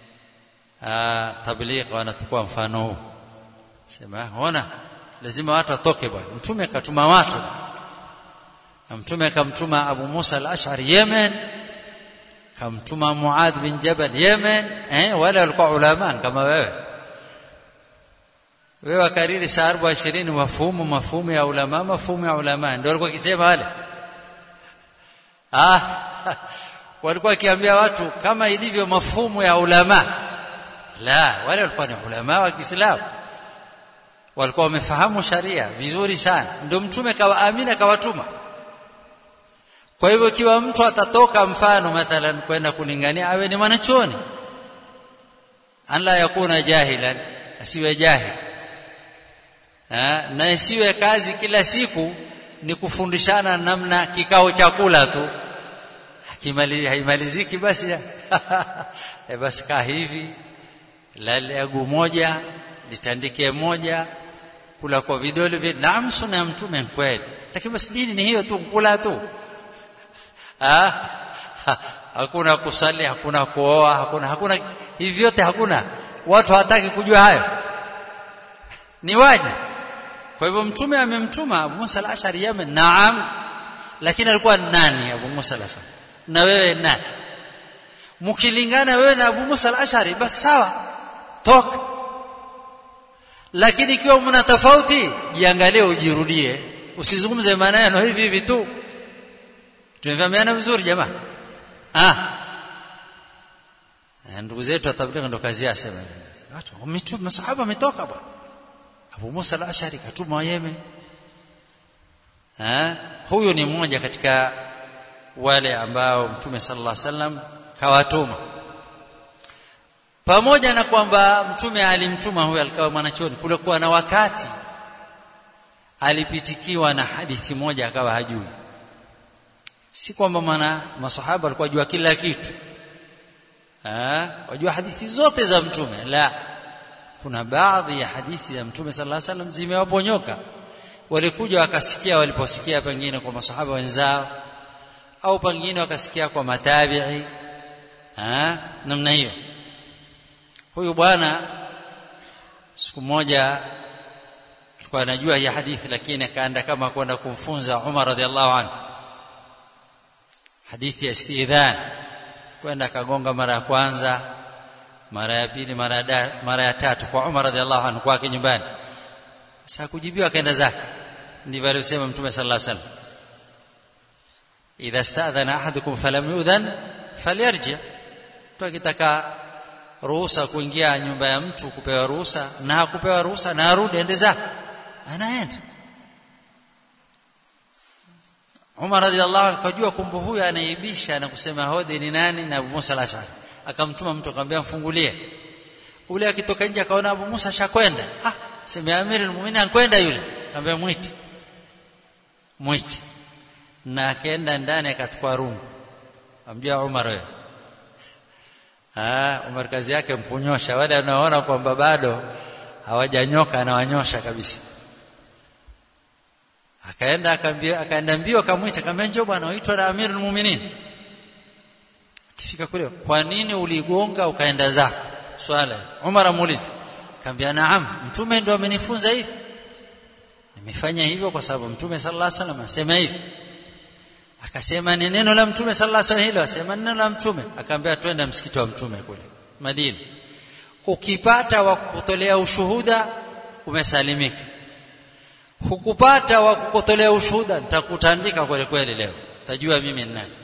tabligh wanachukua mfano huu, sema ona lazima watu watoke bwana, mtume katuma watu, na mtume kamtuma Abu Musa al-Ash'ari Yemen, kamtuma Muadh bin Jabal Yemen, eh wale walikuwa ulama kama wewe wewe kariri saa arobaini na ishirini mafumu mafumu ya ulama mafumu ya ulama ndio walikuwa kisema wale. Ah walikuwa kiambia watu kama ilivyo mafumu ya ulama, la wale walikuwa ni ulama wa Kiislamu, walikuwa wamefahamu sharia vizuri sana, ndio mtume kawaamini kawatuma. Kwa hivyo kiwa mtu atatoka mfano mathalan kwenda kulingania, awe ni mwanachuoni, anla yakuna jahilan, asiwe jahil, ha? Na isiwe kazi kila siku ni kufundishana namna kikao chakula tu, hakimali haimaliziki basi e basi kaa hivi, lale agu moja litandike moja, kula kwa vidole vile. Naam, sunna ya mtume kweli, lakini basi dini ni hiyo tu, kula tu. Ah hakuna kusali, hakuna kuoa, hakuna hakuna hivi vyote hakuna. Watu hawataki kujua hayo, ni wajibu. Kwa hivyo mtume amemtuma Abu Musa al-Ash'ari Yemen, naam, lakini alikuwa nani Abu Musa al-Ash'ari na wewe nani? Mkilingana wewe na Abu Musa al-Ash'ari basi sawa, toka. Lakini ikiwa mna tofauti, jiangalie, ujirudie, usizungumze maneno hivi hivi tu. Tunafahamiana vizuri jamaa? Ah ndugu zetu atabligha ndo kazi yao, sema watu wametuma, masahaba wametoka bwana, Abu Musa al-Ash'ari katuma Yemen. Ah huyo ni mmoja katika wale ambao mtume sallallahu alaihi wasallam kawatuma. Pamoja na kwamba mtume alimtuma huyo alikawa mwanachuoni, kulikuwa na wakati alipitikiwa na hadithi moja akawa hajui. Si kwamba maana maswahaba walikuwa jua kila kitu, ah wajua hadithi zote za mtume, la. Kuna baadhi ya hadithi za mtume sallallahu alaihi wasallam zimewaponyoka, walikuja wakasikia, waliposikia pengine kwa maswahaba wenzao, au pengine wakasikia kwa matabi'i, ah namna hiyo. Huyu bwana siku moja alikuwa anajua hii hadithi, lakini akaenda kama kwenda kumfunza Umar radhiallahu anhu hadithi ya istidhan, kwenda kagonga mara ya kwanza, mara ya pili, mara ya mara ya tatu kwa Umar radhiallahu anhu kwake nyumbani. Sasa kujibiwa akaenda zake. Ndivyo alisema mtume sallallahu alaihi wasallam, idha sta'dhana ahadukum falam yu'dhan falyarji. Tukitaka ruhusa kuingia nyumba ya mtu, kupewa ruhusa, na hakupewa ruhusa na arudi ende zake, anaenda. Umar radhiallahu anhu akajua kumbe huyu anaibisha na kusema hodhi ni nani, na Abu Musa al-Ash'ari. Akamtuma mtu akamwambia mfungulie. Ule akitoka nje akaona Abu Musa ashakwenda, ah sema Amir al-Mu'minin ankwenda yule, akamwambia mwiti mwiti, na akaenda ndani akachukua rungu, ambia Umar wewe. Ah Umar kazi yake mkunyosha, wale wanaona kwamba bado hawajanyoka anawanyosha kabisa. Akaenda akambia, akaenda mbio akamwita, akamwambia njoo bwana, uitwa na Amirul Mu'minin. Akifika kule, kwa nini uligonga ukaenda zako? Swala. Umar amuuliza, akamwambia naam, mtume ndo amenifunza hivi, nimefanya hivyo kwa sababu mtume sallallahu alaihi wasallam asema hivi. Akasema ni neno la mtume sallallahu alaihi wasallam hilo? Asema neno la mtume. Akamwambia twende msikiti wa mtume kule Madina, ukipata wa kutolea ushuhuda umesalimika. hukupata wa kukotolea ushuhuda, nitakutandika kweli kweli leo, utajua mimi ni nani,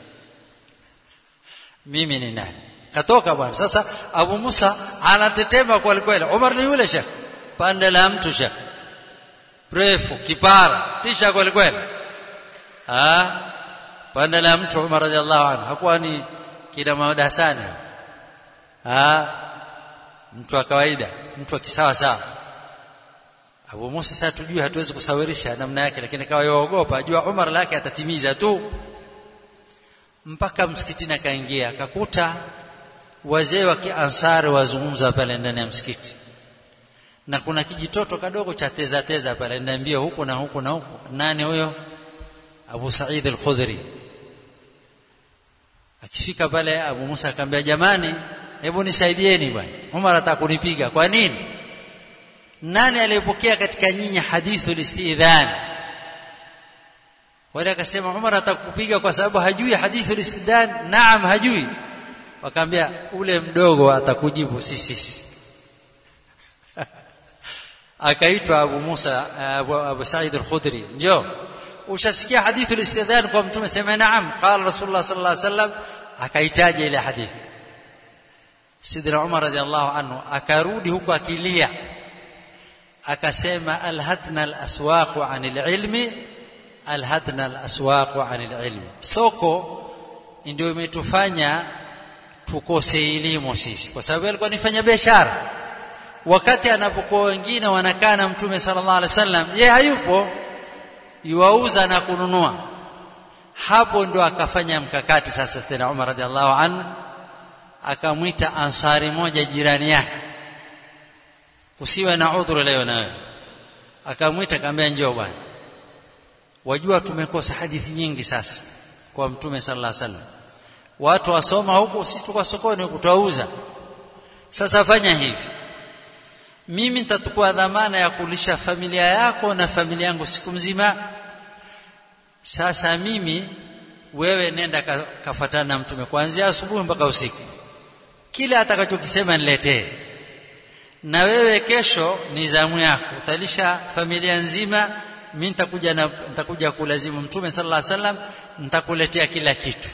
mimi ni nani. Katoka bwana. Sasa Abu Musa anatetema kweli kweli. Umar ni yule shekh, pande la mtu shekh, refu kipara, tisha kweli kweli. Ah, pande la mtu Umar radhiallahu anhu, hakuwa ni kina Muhammad Hasani. Ah, mtu wa kawaida, mtu wa kisawa sawa. Abu Musa sasa tujue, hatuwezi kusawirisha namna yake, lakini kawa yaogopa, ajua Umar lake atatimiza tu. Mpaka msikitini akaingia, akakuta wazee wa Kiansari wazungumza pale ndani ya msikiti, na kuna kijitoto kadogo cha teza teza pale ndambia huko na huko na huko. Nani huyo? Abu Sa'id al-Khudri. Akifika pale Abu Musa akamwambia, jamani, hebu nisaidieni bwana, Umar atakunipiga. Kwa nini? Nani aliyepokea katika nyinyi hadithul istidhan? Wale akasema Umar atakupiga kwa sababu hajui hadithul istidhan. Naam, hajui. Wakamwambia, ule mdogo atakujibu sisi. Akaitwa Abu Musa, Abu, Abu Sa'id al-Khudri, njoo, ushasikia hadithul istidhan kwa mtume? Sema naam. Qala Rasulullah sallallahu alaihi wasallam. Akaitaja ile hadithi. Sidina Umar radhiallahu anhu akarudi huko akilia, akasema, alhatna al-aswaqu 'anil ilmi, alhatna al-aswaqu 'anil ilmi. Soko ndio imetufanya tukose elimu sisi, kwa sababu alikuwa anafanya biashara. Wakati anapokuwa wengine wanakaa na mtume sallallahu alaihi wasallam, yeye hayupo, yuauza na kununua. Hapo ndo akafanya mkakati sasa tena Umar radhiallahu anhu, akamwita Ansari moja jirani yake, usiwe na udhuru leo na wewe. Akamwita akamwambia, njoo bwana, wajua tumekosa hadithi nyingi sasa kwa mtume sallallahu alaihi wasallam, watu wasoma huko, sisi tuko sokoni huko tuauza. Sasa fanya hivi, mimi nitatukua dhamana ya kulisha familia yako na familia yangu siku mzima. Sasa mimi, wewe nenda kafuatana na mtume kuanzia asubuhi mpaka usiku, kila atakachokisema niletee, na wewe kesho ni zamu yako, utalisha familia nzima. Mimi nitakuja na nitakuja kulazimu mtume sallallahu alaihi wasallam, nitakuletea kila kitu.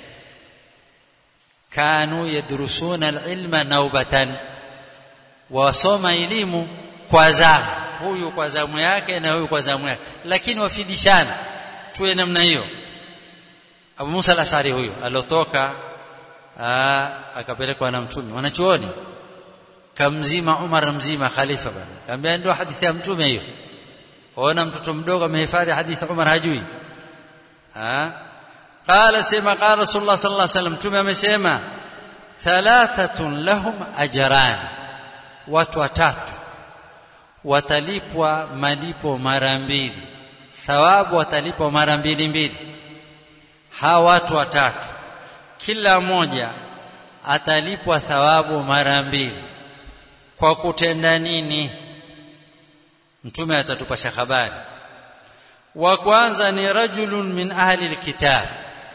Kanu yadrusuna alilma naubatan, wasoma elimu kwa zamu, huyu kwa zamu yake na huyu kwa zamu yake, lakini wafidishana, tuwe namna hiyo. Abu Musa al-Ash'ari huyo alotoka akapelekwa na mtume, wanachuoni kamzima Umar mzima khalifa bwana, kaambia ndio hadithi ya mtume hiyo. Ona mtoto mdogo amehifadhi hadithi, Umar hajui. Ah, qala sema qala Rasulullah sallallahu alaihi wasallam, mtume amesema, thalathatun lahum ajran, watu watatu watalipwa malipo mara mbili, thawabu watalipwa mara mbili mbili. Hawa watu watatu kila mmoja atalipwa thawabu mara mbili. Kwa kutenda nini? Mtume atatupasha habari. Wa kwanza ni rajulun min ahli alkitab,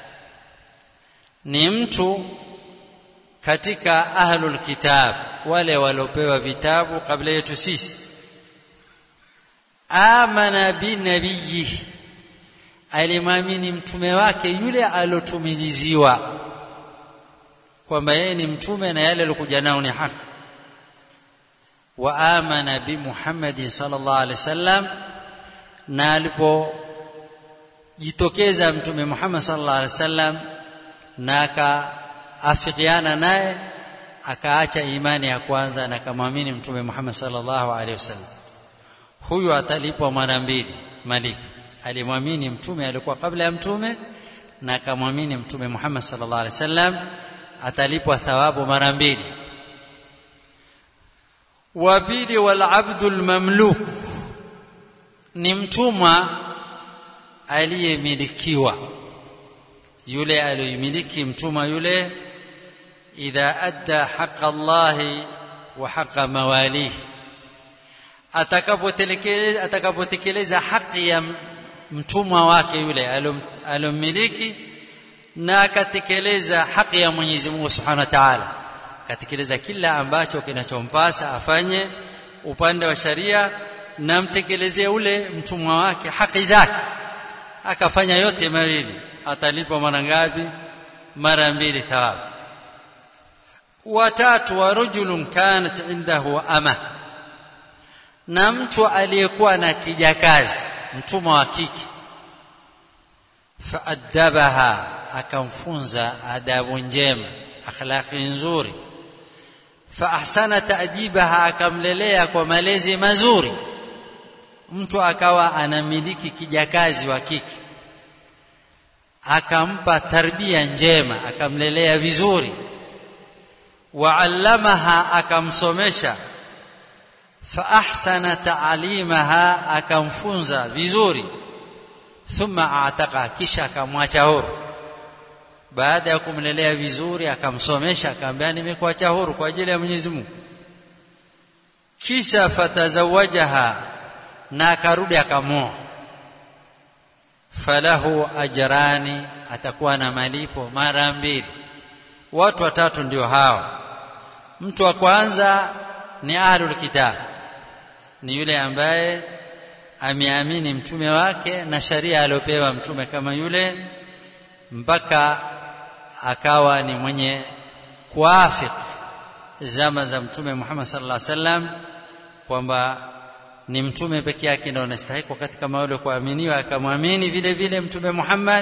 ni mtu katika ahlul kitab, wale waliopewa vitabu kabla yetu sisi. Amana bi nabiyhi, alimwamini mtume wake yule alotumiliziwa kwamba yeye ni mtume na yale alikuja nao ni haki. Wa amana bi Muhammad sallallahu alaihi wasallam, na alipojitokeza mtume Muhammad sallallahu alaihi wasallam na akaafikiana naye, akaacha imani ya kwanza na akamwamini mtume Muhammad sallallahu alaihi wasallam, huyu atalipwa mara mbili malipo. Alimwamini mtume alikuwa kabla ya mtume na akamwamini mtume Muhammad sallallahu alaihi wasallam, atalipwa thawabu mara mbili. Wa pili, wal abdul mamluk, ni mtumwa aliyemilikiwa, yule aliyemiliki mtumwa yule, idha adda haqqa Allahi wa haqqa mawalihi, atakapotekeleza atakapotekeleza haki ya mtumwa wake yule alomiliki, na akatekeleza haki ya Mwenyezi Mungu Subhanahu wa Ta'ala, akatekeleza kila ambacho kinachompasa afanye upande wa sharia, na mtekelezee ule mtumwa wake haki zake, akafanya yote mawili, atalipwa mara ngapi? Mara mbili thawabu. Watatu, wa rajulun kanat indahu ama, na mtu aliyekuwa na kijakazi mtumwa wa kike, faadabaha, akamfunza adabu njema, akhlaqi nzuri, fa ahsana ta'dibaha, akamlelea kwa malezi mazuri. Mtu akawa anamiliki kijakazi wa kike, akampa tarbia njema, akamlelea vizuri, wa'allamaha, akamsomesha, fa ahsana ta'limaha, akamfunza vizuri, thumma a'taqa, kisha akamwacha huru. Baada ya kumlelea vizuri, akamsomesha, akamwambia nimekuacha huru kwa ajili ya Mwenyezi Mungu. Kisha fatazawajaha, na akarudi akamoa. Falahu ajrani, atakuwa na malipo mara mbili. Watu watatu ndio hao. Mtu wa kwanza ni ahlul kitab, ni yule ambaye ameamini mtume wake na sharia aliyopewa mtume kama yule, mpaka akawa ni mwenye kuafik zama za mtume Muhammad sallallahu alaihi wasallam, kwamba ni mtume pekee yake ndio anastahili katika maule kuaminiwa, akamwamini vile vile mtume Muhammad.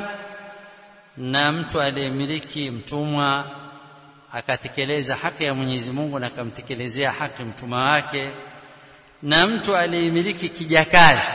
Na mtu aliyemiliki mtumwa akatekeleza haki ya Mwenyezi Mungu na akamtekelezea haki mtumwa wake. Na mtu aliyemiliki kijakazi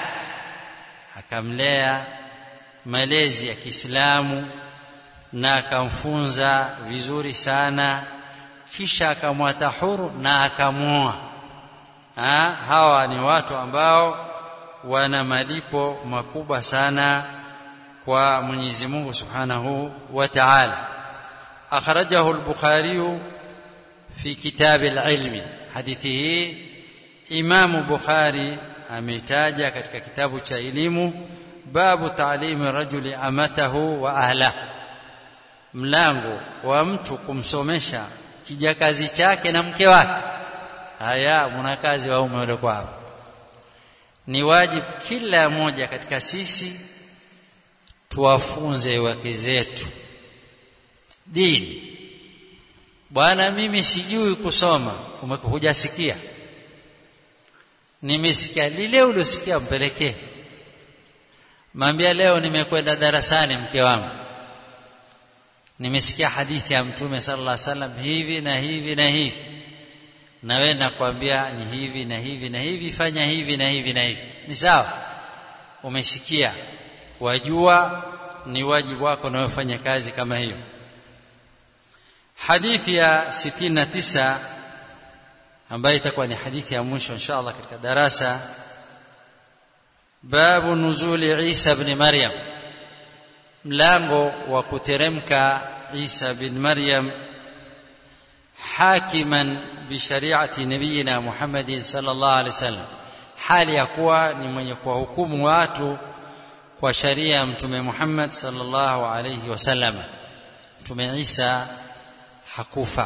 akamlea malezi ya Kiislamu na akamfunza vizuri sana, kisha akamwata huru na akamuoa. Ha, hawa ni watu ambao wana malipo makubwa sana kwa Mwenyezi Mungu Subhanahu wa Ta'ala. Akhrajahu al-Bukhari fi kitab al-ilm. Hadithi hii Imam Bukhari ametaja katika kitabu cha elimu, babu ta'limi rajuli amatahu wa ahlahu, mlango wa mtu kumsomesha kijakazi chake na mke wake. Haya, mnakazi wa ume wale kwa hapo, ni wajibu kila mmoja katika sisi tuwafunze wake zetu dini. Bwana, mimi sijui kusoma, umekujasikia, nimesikia lile ulosikia, mpelekee. Mwambie leo nimekwenda darasani mke wangu, nimesikia hadithi ya mtume sallallahu alaihi wasallam hivi na hivi na hivi, na wewe nakwambia ni hivi na hivi na hivi, fanya hivi na hivi na hivi. Ni sawa, umesikia, wajua, ni wajibu wako na ufanye kazi kama hiyo. Hadithi ya sitini na tisa ambayo itakuwa ni hadithi ya mwisho inshallah katika darasa, babu nuzuli Isa ibn Maryam, mlango wa kuteremka Isa ibn Maryam, hakiman bi shari'ati nabiyina Muhammad sallallahu alaihi wasallam, hali ya kuwa ni mwenye kuwahukumu watu kwa sharia ya mtume Muhammad sallallahu alaihi wasallam. Mtume Isa hakufa.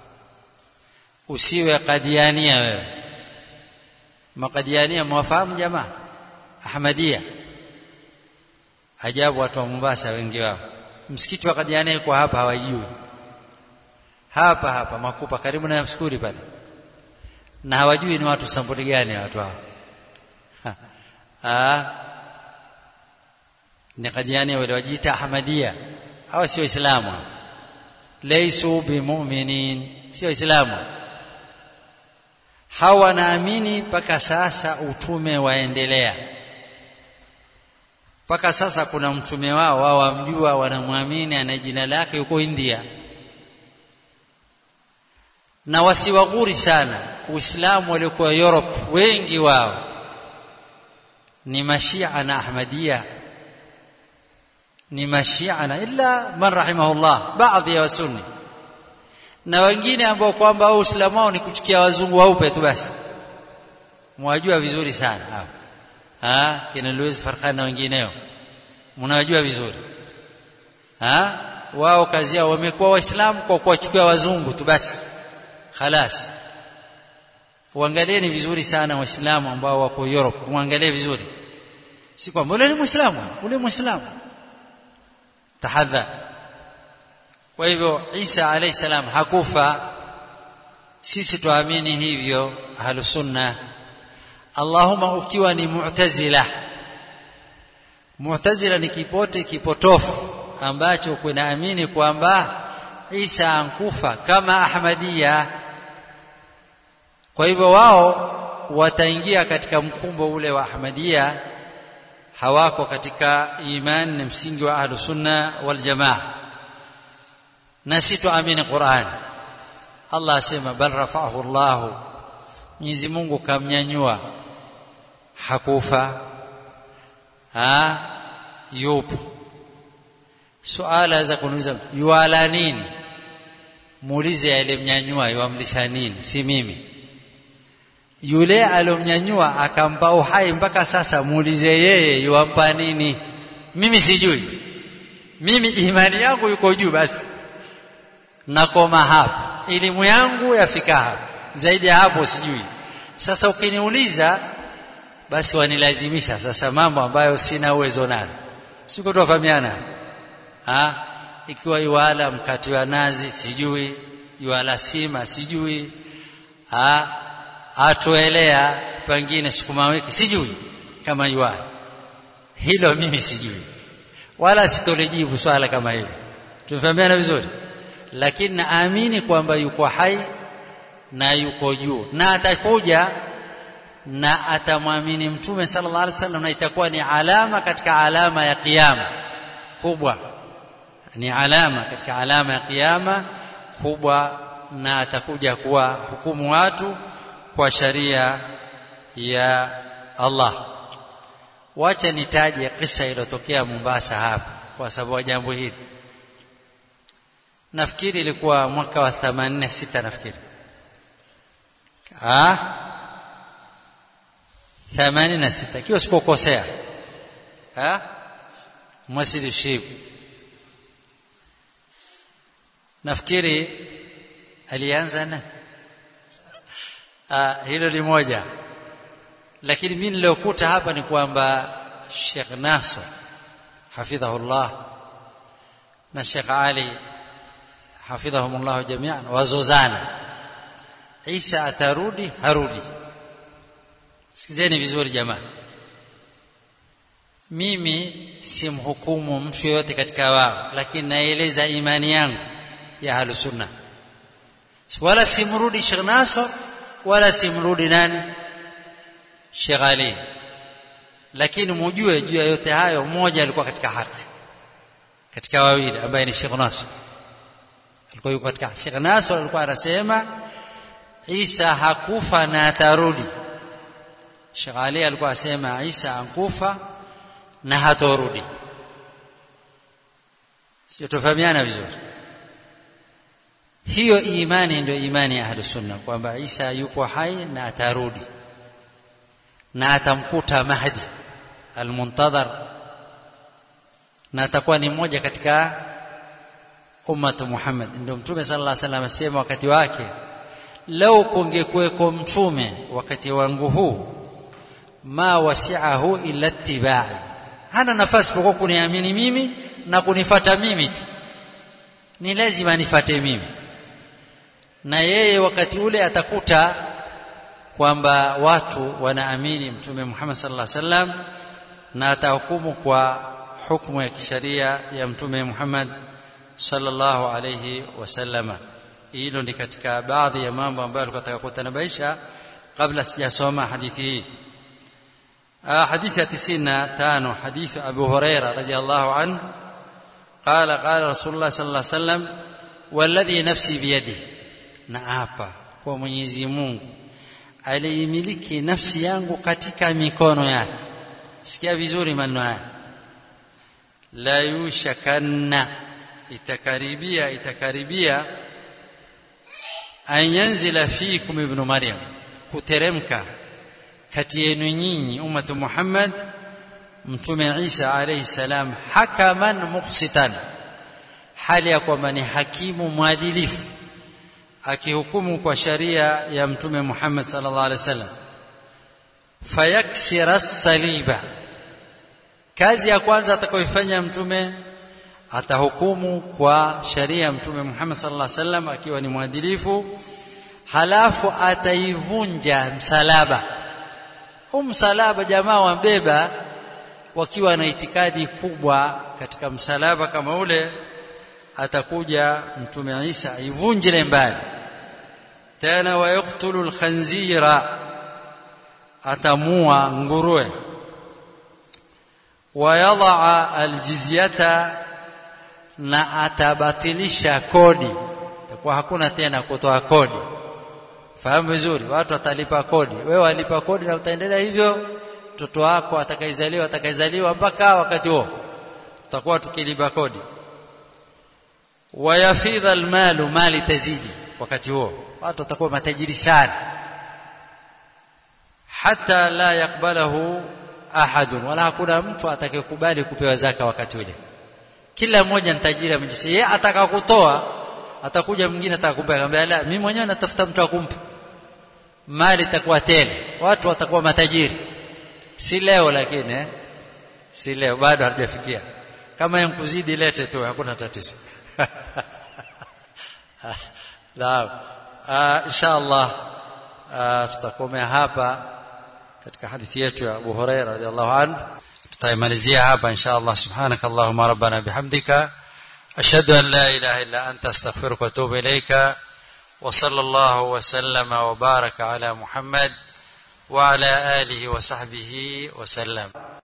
Usiwe Qadiania wewe. Maqadiania mwafahamu jamaa? Ahmadiyya. Ajabu, watu wa Mombasa wengi wao msikiti wa Qadiania kwa hapa hawajui. Hapa hapa Makupa karibu na msikuri pale, na hawajui ni watu sampuli gani watu hao. Ah, ni Qadiania wale wajiita Ahmadiyya, hawa sio Waislamu, laysu bimu'minin, sio Waislamu. Hawa naamini mpaka sasa utume waendelea, mpaka sasa kuna mtume wao wao wamjua, wanamwamini, ana jina lake, yuko India. Na wasiwaghuri sana Uislamu waliokuwa Europe, wengi wao ni Mashia na Ahmadiyya, ni Mashia na illa man rahimahullah, baadhi ya Wasunni, na wengine ambao kwamba Uislamu wao ni kuchukia wazungu waupe tu basi. Mwajua vizuri sana hao, ah, kina Louis Farkhan na wengineo, mnawajua vizuri. Ah, wao kazi yao wamekuwa Waislamu kwa kuwachukia wazungu tu basi, khalas. Uangalieni vizuri sana waislamu ambao wako Europe, muangalie vizuri. Si kwamba yule ni Muislamu, yule Muislamu. Tahadhar. Kwa hivyo Isa alayhi salam hakufa. Sisi tuamini hivyo ahlus sunna. Allahumma ukiwa ni Mu'tazila. Mu'tazila ni kipote kipotofu ambacho kunaamini kwamba Isa ankufa kama Ahmadiyya. Kwa hivyo wao wataingia katika mkumbo ule wa Ahmadiyya, hawako katika imani na msingi wa ahlus sunna wal jamaa. Na sisi tuamini Qur'an. Allah asema bal rafa'ahu Allah, Mwenyezi Mungu kamnyanyua, hakufa. Ha yupo. Suala za kuuliza yuala nini? Muulize aliyemnyanyua yuamlisha nini, si mimi. Yule aliyomnyanyua akampa uhai mpaka sasa, muulize yeye yuampa nini. Mimi sijui. Mimi imani yangu yuko juu basi. Nakoma hapa. Elimu yangu yafika hapa. Zaidi ya hapo sijui. Sasa ukiniuliza basi wanilazimisha sasa mambo ambayo sina uwezo nayo. Siko tofahamiana. Ah, ikiwa yuala mkate wa nazi sijui, yuala sima sijui. Ah, atoelea pengine sukuma wiki sijui kama yuala. Hilo mimi sijui. Wala sitolejibu swala kama hilo. Tumefahamiana vizuri? Lakini naamini kwamba yuko hai na yuko juu na atakuja na atamwamini Mtume sallallahu alaihi wasallam, na itakuwa ni alama katika alama ya kiyama kubwa. Ni alama katika alama ya kiyama kubwa, na atakuja kuwa hukumu watu kwa sharia ya Allah. Wacha nitaje kisa iliyotokea Mombasa hapa kwa sababu ya jambo hili. Nafikiri ilikuwa mwaka wa themanini na sita nafikiri. Ah? themanini na sita kiwa sikokosea. Ah? Masjid Shib. Nafikiri alianza na ah, hilo ni moja. Lakini mimi niliokuta hapa ni kwamba Sheikh Nasr hafidhahullah na Sheikh Ali hafidhahumullah jami'an wazozana. Isa atarudi harudi. Sikizeni vizuri jamaa. Mimi simhukumu mtu yote katika wao, lakini naeleza imani yangu ya ahlus sunna. Wala simrudi Sheikh Nasr wala simrudi nani Sheikh Ali. Lakini mjue juu ya yote hayo mmoja alikuwa katika haki katika wawili ambaye ni Sheikh Nasr. Alikuwa yuko katika Sheikh Nasr alikuwa anasema Isa hakufa na atarudi. Sheikh Ali alikuwa anasema Isa ankufa na hatorudi. Sio tofahamiana vizuri. Hiyo imani ndio imani ya ahlus sunna kwamba Isa yupo hai na atarudi na atamkuta Mahdi al-Muntadhar na atakuwa ni mmoja katika ummatu Muhammad. Ndio Mtume sallallahu alaihi wasallam asema wakati wake, lau kungekuweko mtume wakati wangu huu ma wasi'ahu illa ittiba'i, hana nafasi kwa kuniamini mimi na kunifuata mimi tu, ni lazima nifuate mimi. Na yeye wakati ule atakuta kwamba watu wanaamini Mtume Muhammad sallallahu alaihi wasallam na atahukumu kwa hukumu ya kisheria ya Mtume Muhammad sallallahu alayhi wasallam. Hilo ni katika baadhi ya mambo ambayo tunataka kutanabaisha kabla sijasoma hadithi hii. حديث تسعين تانو حديث أبو هريرة رضي الله عنه قال قال رسول الله صلى الله عليه وسلم والذي نفسي بيده naapa kwa Mwenyezi Mungu aliyemiliki nafsi yangu katika mikono yake. Sikia vizuri maneno haya. La yushakanna, itakaribia itakaribia an yanzila fikum ibn Maryam, kuteremka kati yenu nyinyi ummatu Muhammad Mtume Isa alayhi salam hakaman muqsitan, hali ya kwamba ni hakimu mwadilifu akihukumu kwa sharia ya mtume Muhammad sallallahu alaihi wasallam, fayaksira as-saliba, kazi ya kwanza atakayofanya mtume atahukumu kwa sharia ya mtume Muhammad sallallahu alaihi wasallam akiwa ni mwadilifu, halafu ataivunja msalaba. Huu msalaba jamaa wambeba wakiwa na itikadi kubwa katika msalaba kama ule, atakuja mtume Isa ivunjile mbali. Tena wayaqtulu al-khanzira, atamua nguruwe. Wayadha al-jizyata, na atabatilisha kodi, itakuwa hakuna tena kutoa kodi. Fahamu vizuri, watu watalipa kodi, wewe walipa kodi na utaendelea hivyo. Mtoto wako atakayezaliwa atakayezaliwa mpaka wakati huo tutakuwa tukilipa kodi. Wayafidha almalu, mali tazidi wakati huo, watu watakuwa matajiri sana. Hata la yakbalahu ahadun, wala hakuna mtu atakayekubali kupewa zaka wakati ule. Kila mmoja ni tajiri amejisha, yeye atakakutoa, atakuja mwingine atakupa, akamwambia la, mimi mwenyewe natafuta mtu akumpa. Mali itakuwa tele, watu watakuwa matajiri. Si leo lakini eh? Si leo, bado hajafikia. Kama yankuzidi lete tu, hakuna tatizo. Naam, inshallah tutakomea hapa katika hadithi yetu ya Abu Hurairah radhiallahu anhu. Tutaimalizia hapa inshallah. Subhanakallahumma rabbana bihamdika, ashhadu an la ilaha illa anta, astaghfiruka wa atubu ilayka. Wa sallallahu wa sallama wa baraka ala Muhammad wa ala alihi wa sahbihi wa sallam.